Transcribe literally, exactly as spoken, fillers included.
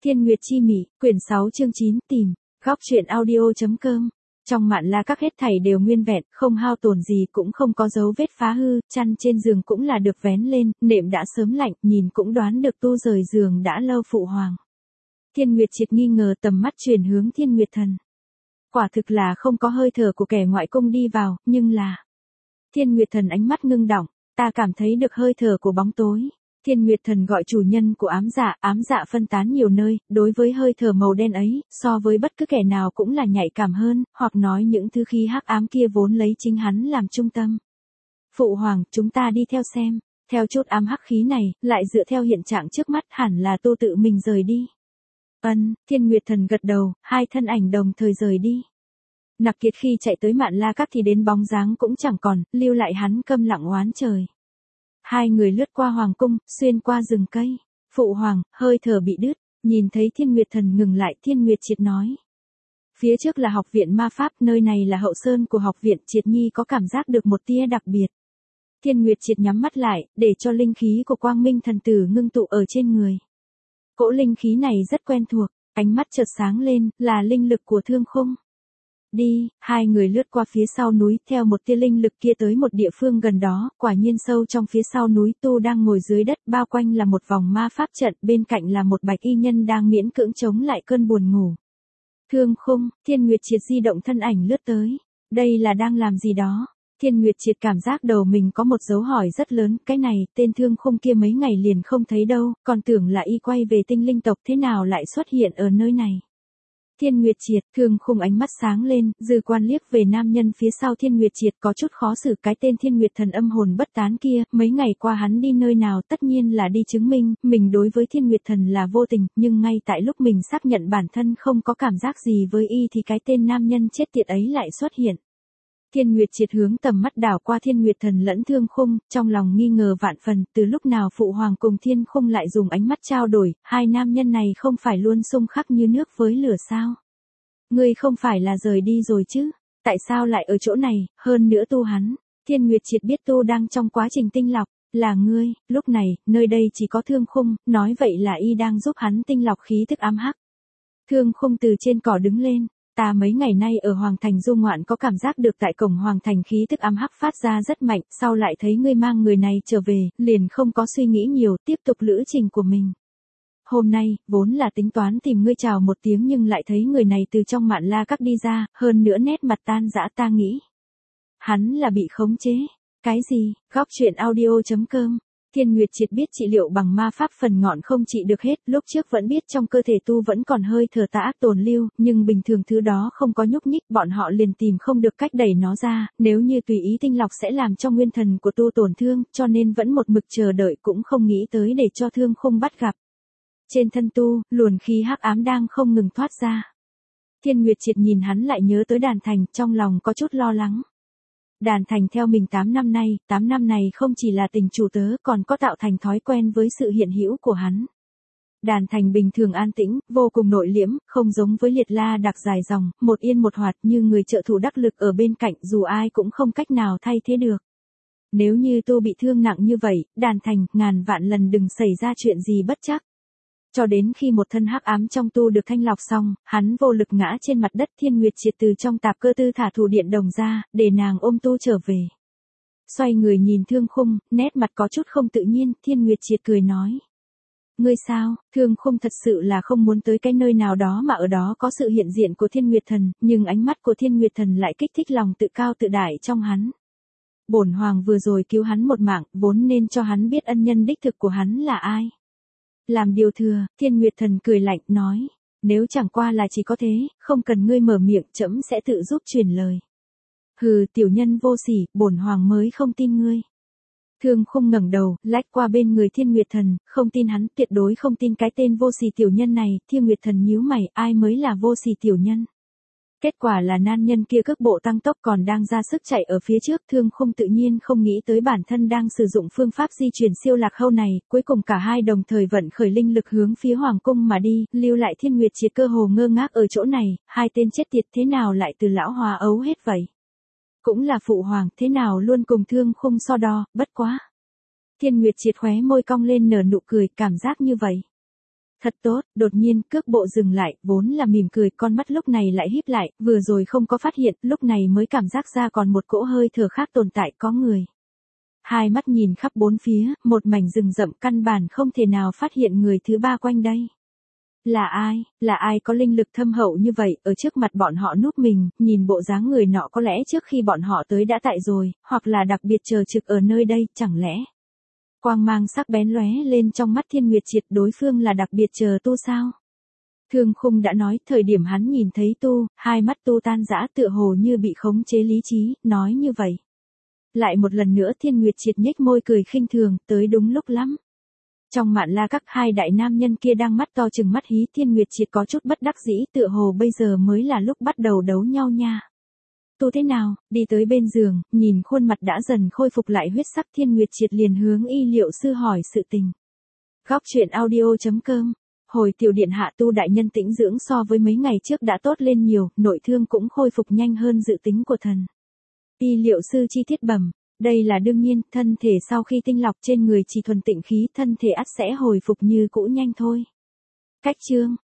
Thiên Nguyệt Chi Mị, quyển sáu chương chín, tìm, góc truyện audio.com. Trong mạn la các hết thảy đều nguyên vẹn, không hao tổn gì cũng không có dấu vết phá hư, chăn trên giường cũng là được vén lên, nệm đã sớm lạnh, nhìn cũng đoán được tu rời giường đã lâu phụ hoàng. Thiên Nguyệt triệt nghi ngờ tầm mắt chuyển hướng Thiên Nguyệt Thần. Quả thực là không có hơi thở của kẻ ngoại cung đi vào, nhưng là... Thiên Nguyệt Thần ánh mắt ngưng đọng, ta cảm thấy được hơi thở của bóng tối. Thiên Nguyệt Thần gọi chủ nhân của ám dạ, ám dạ phân tán nhiều nơi, đối với hơi thở màu đen ấy, so với bất cứ kẻ nào cũng là nhạy cảm hơn, hoặc nói những thứ khí hắc ám kia vốn lấy chính hắn làm trung tâm. Phụ hoàng, chúng ta đi theo xem, theo chút ám hắc khí này, lại dựa theo hiện trạng trước mắt hẳn là tu tự mình rời đi. Ân, Thiên Nguyệt Thần gật đầu, hai thân ảnh đồng thời rời đi. Nặc Kiệt khi chạy tới mạn la các thì đến bóng dáng cũng chẳng còn, lưu lại hắn câm lặng oán trời. Hai người lướt qua hoàng cung, xuyên qua rừng cây. Phụ hoàng, hơi thở bị đứt, nhìn thấy Thiên Nguyệt Thần ngừng lại, Thiên Nguyệt Triệt nói. Phía trước là học viện ma pháp, nơi này là hậu sơn của học viện, Triệt Nhi có cảm giác được một tia đặc biệt. Thiên Nguyệt Triệt nhắm mắt lại, để cho linh khí của Quang Minh thần tử ngưng tụ ở trên người. Cỗ linh khí này rất quen thuộc, ánh mắt chợt sáng lên, là linh lực của Thương Khung. Đi, hai người lướt qua phía sau núi, theo một tia linh lực kia tới một địa phương gần đó, quả nhiên sâu trong phía sau núi Tu đang ngồi dưới đất, bao quanh là một vòng ma pháp trận, bên cạnh là một bạch y nhân đang miễn cưỡng chống lại cơn buồn ngủ. Thương Khung, Thiên Nguyệt Triệt di động thân ảnh lướt tới, đây là đang làm gì đó? Thiên Nguyệt Triệt cảm giác đầu mình có một dấu hỏi rất lớn, cái này, tên Thương Khung kia mấy ngày liền không thấy đâu, còn tưởng là y quay về tinh linh tộc thế nào lại xuất hiện ở nơi này. Thiên Nguyệt Triệt, Thương Khung ánh mắt sáng lên, dư quan liếc về nam nhân phía sau Thiên Nguyệt Triệt có chút khó xử, cái tên Thiên Nguyệt Thần âm hồn bất tán kia, mấy ngày qua hắn đi nơi nào, tất nhiên là đi chứng minh, mình đối với Thiên Nguyệt Thần là vô tình, nhưng ngay tại lúc mình xác nhận bản thân không có cảm giác gì với y thì cái tên nam nhân chết tiệt ấy lại xuất hiện. Thiên Nguyệt Triệt hướng tầm mắt đảo qua Thiên Nguyệt Thần lẫn Thương Khung, trong lòng nghi ngờ vạn phần, từ lúc nào phụ hoàng cùng Thiên Khung lại dùng ánh mắt trao đổi, hai nam nhân này không phải luôn xung khắc như nước với lửa sao? Ngươi không phải là rời đi rồi chứ? Tại sao lại ở chỗ này, hơn nữa Tu hắn? Thiên Nguyệt Triệt biết Tu đang trong quá trình tinh lọc, là ngươi, lúc này, nơi đây chỉ có Thương Khung, nói vậy là y đang giúp hắn tinh lọc khí thức ám hắc. Thương Khung từ trên cỏ đứng lên. Ta mấy ngày nay ở Hoàng Thành du ngoạn có cảm giác được tại cổng Hoàng Thành khí thức ám hắc phát ra rất mạnh, sau lại thấy ngươi mang người này trở về, liền không có suy nghĩ nhiều, tiếp tục lữ trình của mình. Hôm nay, vốn là tính toán tìm ngươi chào một tiếng nhưng lại thấy người này từ trong mạn la các đi ra, hơn nữa nét mặt tan dã, ta nghĩ. Hắn là bị khống chế. Cái gì? Góc truyện audio.com. Thiên Nguyệt Triệt biết trị liệu bằng ma pháp phần ngọn không trị được hết, lúc trước vẫn biết trong cơ thể Tu vẫn còn hơi thở tà ác tồn lưu, nhưng bình thường thứ đó không có nhúc nhích, bọn họ liền tìm không được cách đẩy nó ra, nếu như tùy ý tinh lọc sẽ làm cho nguyên thần của Tu tổn thương, cho nên vẫn một mực chờ đợi cũng không nghĩ tới để cho Thương Khung bắt gặp. Trên thân Tu, luồn khí hắc ám đang không ngừng thoát ra. Thiên Nguyệt Triệt nhìn hắn lại nhớ tới Đàn Thành, trong lòng có chút lo lắng. Đàn Thành theo mình tám năm nay, tám năm này không chỉ là tình chủ tớ còn có tạo thành thói quen với sự hiện hữu của hắn. Đàn Thành bình thường an tĩnh, vô cùng nội liễm, không giống với Liệt La đặc dài dòng, một yên một hoạt như người trợ thủ đắc lực ở bên cạnh dù ai cũng không cách nào thay thế được. Nếu như Tu bị thương nặng như vậy, Đàn Thành ngàn vạn lần đừng xảy ra chuyện gì bất trắc. Cho đến khi một thân hắc ám trong Tu được thanh lọc xong, hắn vô lực ngã trên mặt đất. Thiên Nguyệt Triệt từ trong tạp cơ tư thả thủ điện đồng ra, để nàng ôm Tu trở về. Xoay người nhìn Thương Khung, nét mặt có chút không tự nhiên, Thiên Nguyệt Triệt cười nói. Ngươi sao? Thương Khung thật sự là không muốn tới cái nơi nào đó mà ở đó có sự hiện diện của Thiên Nguyệt Thần, nhưng ánh mắt của Thiên Nguyệt Thần lại kích thích lòng tự cao tự đại trong hắn. Bổn hoàng vừa rồi cứu hắn một mạng, vốn nên cho hắn biết ân nhân đích thực của hắn là ai. Làm điều thừa, Thiên Nguyệt Thần cười lạnh, nói, nếu chẳng qua là chỉ có thế, không cần ngươi mở miệng, trẫm sẽ tự giúp truyền lời. Hừ, tiểu nhân vô sỉ, bổn hoàng mới không tin ngươi. Thương Khung ngẩng đầu, lách qua bên người Thiên Nguyệt Thần, không tin hắn, tuyệt đối không tin cái tên vô sỉ tiểu nhân này. Thiên Nguyệt Thần nhíu mày, ai mới là vô sỉ tiểu nhân? Kết quả là nam nhân kia cước bộ tăng tốc còn đang ra sức chạy ở phía trước. Thương Khung tự nhiên không nghĩ tới bản thân đang sử dụng phương pháp di chuyển siêu lạc hâu này, cuối cùng cả hai đồng thời vận khởi linh lực hướng phía Hoàng Cung mà đi, lưu lại Thiên Nguyệt Triệt cơ hồ ngơ ngác ở chỗ này, hai tên chết tiệt thế nào lại từ lão hòa ấu hết vậy? Cũng là phụ hoàng, thế nào luôn cùng Thương Khung so đo, bất quá. Thiên Nguyệt Triệt khóe môi cong lên nở nụ cười, cảm giác như vậy. Thật tốt, đột nhiên, cước bộ dừng lại, vốn là mỉm cười, con mắt lúc này lại híp lại, vừa rồi không có phát hiện, lúc này mới cảm giác ra còn một cỗ hơi thở khác tồn tại, có người. Hai mắt nhìn khắp bốn phía, một mảnh rừng rậm, căn bản không thể nào phát hiện người thứ ba quanh đây. Là ai, là ai có linh lực thâm hậu như vậy, ở trước mặt bọn họ núp mình, nhìn bộ dáng người nọ có lẽ trước khi bọn họ tới đã tại rồi, hoặc là đặc biệt chờ trực ở nơi đây, chẳng lẽ. Quang mang sắc bén lóe lên trong mắt Thiên Nguyệt Triệt, đối phương là đặc biệt chờ tu sao? Thương Khung đã nói, thời điểm hắn nhìn thấy tu, hai mắt tu tan rã tựa hồ như bị khống chế lý trí, nói như vậy. Lại một lần nữa Thiên Nguyệt Triệt nhếch môi cười khinh thường, tới đúng lúc lắm. Trong Mạn La Các, hai đại nam nhân kia đang mắt to chừng mắt hí, Thiên Nguyệt Triệt có chút bất đắc dĩ, tựa hồ bây giờ mới là lúc bắt đầu đấu nhau nha. Tu thế nào, đi tới bên giường, nhìn khuôn mặt đã dần khôi phục lại huyết sắc, Thiên Nguyệt Triệt liền hướng y liệu sư hỏi sự tình. Góc truyện audio chấm com. Hồi tiểu điện hạ, Tu đại nhân tĩnh dưỡng so với mấy ngày trước đã tốt lên nhiều, nội thương cũng khôi phục nhanh hơn dự tính của thần. Y liệu sư chi tiết bẩm, đây là đương nhiên, thân thể sau khi tinh lọc trên người chỉ thuần tịnh khí, thân thể ắt sẽ hồi phục như cũ nhanh thôi. Cách chương